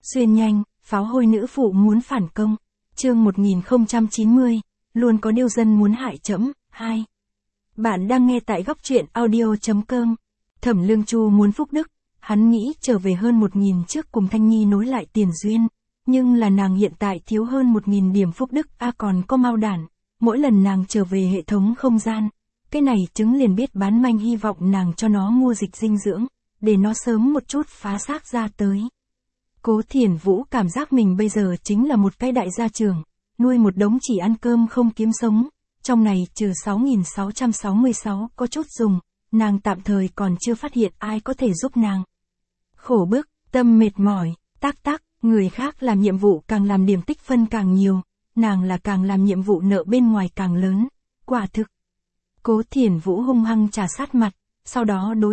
Xuyên nhanh, pháo hôi nữ phụ muốn phản công. Chương 1090, luôn có điều dân muốn hại trẫm. 2. Bạn đang nghe tại góc truyện audio.com. Thẩm Lương Chu muốn phúc đức, hắn nghĩ trở về hơn 1.000 trước cùng Thanh Nhi nối lại tiền duyên, nhưng là nàng hiện tại thiếu hơn 1.000 điểm phúc đức, còn có Mao Đản, mỗi lần nàng trở về hệ thống không gian, cái này chứng liền biết bán manh, hy vọng nàng cho nó mua dịch dinh dưỡng, để nó sớm một chút phá xác ra tới. Cố Thiển Vũ cảm giác mình bây giờ chính là một cái đại gia trưởng, nuôi một đống chỉ ăn cơm không kiếm sống, trong này trừ 6.666 có chút dùng, nàng tạm thời còn chưa phát hiện ai có thể giúp nàng. Khổ bức, tâm mệt mỏi, tác, người khác làm nhiệm vụ càng làm điểm tích phân càng nhiều, nàng là càng làm nhiệm vụ nợ bên ngoài càng lớn, quả thực. Cố Thiển Vũ hung hăng trà sát mặt, sau đó đối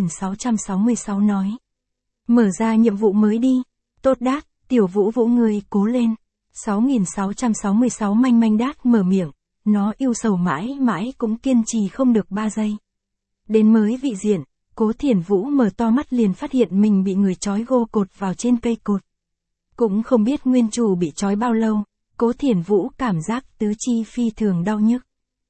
6.666 nói. Mở ra nhiệm vụ mới đi, tốt đát, tiểu Vũ Vũ người cố lên. 6.666 manh manh đát mở miệng, nó yêu sầu mãi mãi cũng kiên trì không được 3 giây. Đến mới vị diện, Cố Thiển Vũ mở to mắt liền phát hiện mình bị người trói gô cột vào trên cây cột. Cũng không biết nguyên chủ bị trói bao lâu, Cố Thiển Vũ cảm giác tứ chi phi thường đau nhức.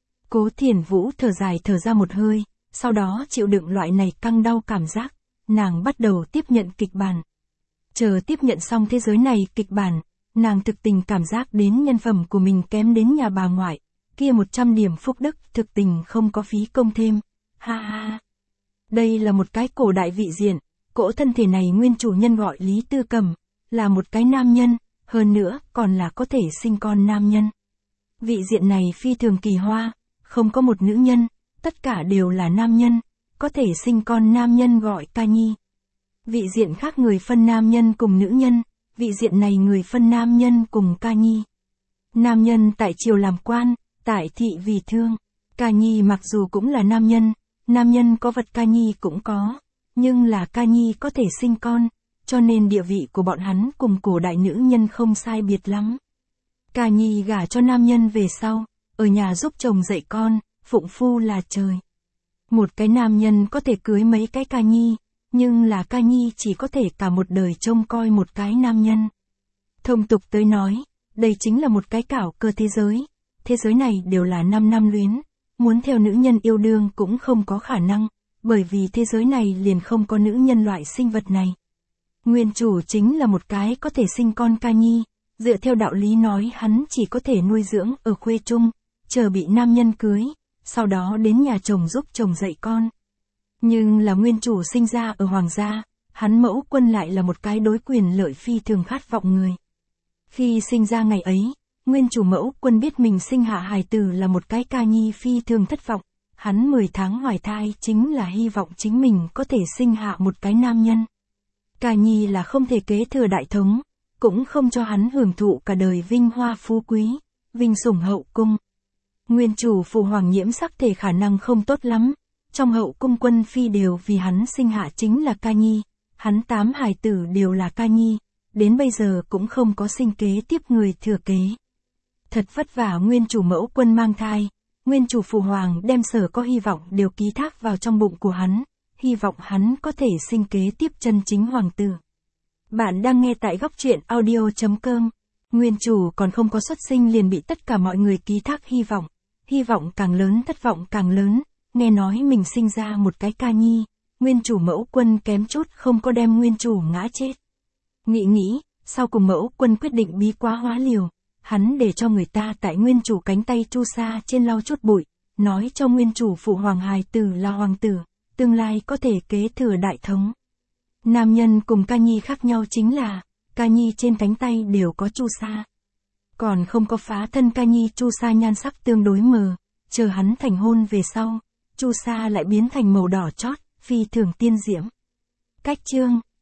Cố Thiển Vũ thở dài thở ra một hơi, sau đó chịu đựng loại này căng đau cảm giác, nàng bắt đầu tiếp nhận kịch bản. Chờ tiếp nhận xong thế giới này kịch bản, nàng thực tình cảm giác đến nhân phẩm của mình kém đến nhà bà ngoại, kia 100 điểm phúc đức thực tình không có phí công thêm, ha ha. Đây là một cái cổ đại vị diện, cỗ thân thể này nguyên chủ nhân gọi Lý Tư Cầm, là một cái nam nhân, hơn nữa còn là có thể sinh con nam nhân. Vị diện này phi thường kỳ hoa, không có một nữ nhân, tất cả đều là nam nhân, có thể sinh con nam nhân gọi Ca Nhi. Vị diện khác người phân nam nhân cùng nữ nhân, vị diện này người phân nam nhân cùng Ca Nhi. Nam nhân tại triều làm quan, tại thị vì thương. Ca Nhi mặc dù cũng là nam nhân có vật Ca Nhi cũng có, nhưng là Ca Nhi có thể sinh con, cho nên địa vị của bọn hắn cùng cổ đại nữ nhân không sai biệt lắm. Ca Nhi gả cho nam nhân về sau, ở nhà giúp chồng dạy con, phụng phu là trời. Một cái nam nhân có thể cưới mấy cái Ca Nhi, nhưng là Ca Nhi chỉ có thể cả một đời trông coi một cái nam nhân. Thông tục tới nói, đây chính là một cái cảo cơ thế giới này đều là 5 năm luyến, muốn theo nữ nhân yêu đương cũng không có khả năng, bởi vì thế giới này liền không có nữ nhân loại sinh vật này. Nguyên chủ chính là một cái có thể sinh con Ca Nhi, dựa theo đạo lý nói hắn chỉ có thể nuôi dưỡng ở khuê trung, chờ bị nam nhân cưới, sau đó đến nhà chồng giúp chồng dạy con. Nhưng là nguyên chủ sinh ra ở hoàng gia, hắn mẫu quân lại là một cái đối quyền lợi phi thường khát vọng người. Khi sinh ra ngày ấy, nguyên chủ mẫu quân biết mình sinh hạ hài tử là một cái Ca Nhi phi thường thất vọng, hắn 10 tháng hoài thai chính là hy vọng chính mình có thể sinh hạ một cái nam nhân. Ca Nhi là không thể kế thừa đại thống, cũng không cho hắn hưởng thụ cả đời vinh hoa phú quý, vinh sủng hậu cung. Nguyên chủ phụ hoàng nhiễm sắc thể khả năng không tốt lắm, trong hậu cung quân phi đều vì hắn sinh hạ chính là Ca Nhi, hắn 8 hài tử đều là Ca Nhi, đến bây giờ cũng không có sinh kế tiếp người thừa kế. Thật vất vả nguyên chủ mẫu quân mang thai, nguyên chủ phụ hoàng đem sở có hy vọng đều ký thác vào trong bụng của hắn, hy vọng hắn có thể sinh kế tiếp chân chính hoàng tử. Bạn đang nghe tại góc truyện audio.com. Nguyên chủ còn không có xuất sinh liền bị tất cả mọi người ký thác hy vọng càng lớn thất vọng càng lớn, nghe nói mình sinh ra một cái Ca Nhi, nguyên chủ mẫu quân kém chút không có đem nguyên chủ ngã chết. Nghĩ, sau cùng mẫu quân quyết định bí quá hóa liều, hắn để cho người ta tại nguyên chủ cánh tay chu sa trên lau chút bụi, nói cho nguyên chủ phụ hoàng hài tử là hoàng tử, tương lai có thể kế thừa đại thống. Nam nhân cùng Ca Nhi khác nhau chính là, Ca Nhi trên cánh tay đều có chu sa. Còn không có phá thân Ca Nhi chu sa nhan sắc tương đối mờ, chờ hắn thành hôn về sau, chu sa lại biến thành màu đỏ chót, phi thường tiên diễm. Cách chương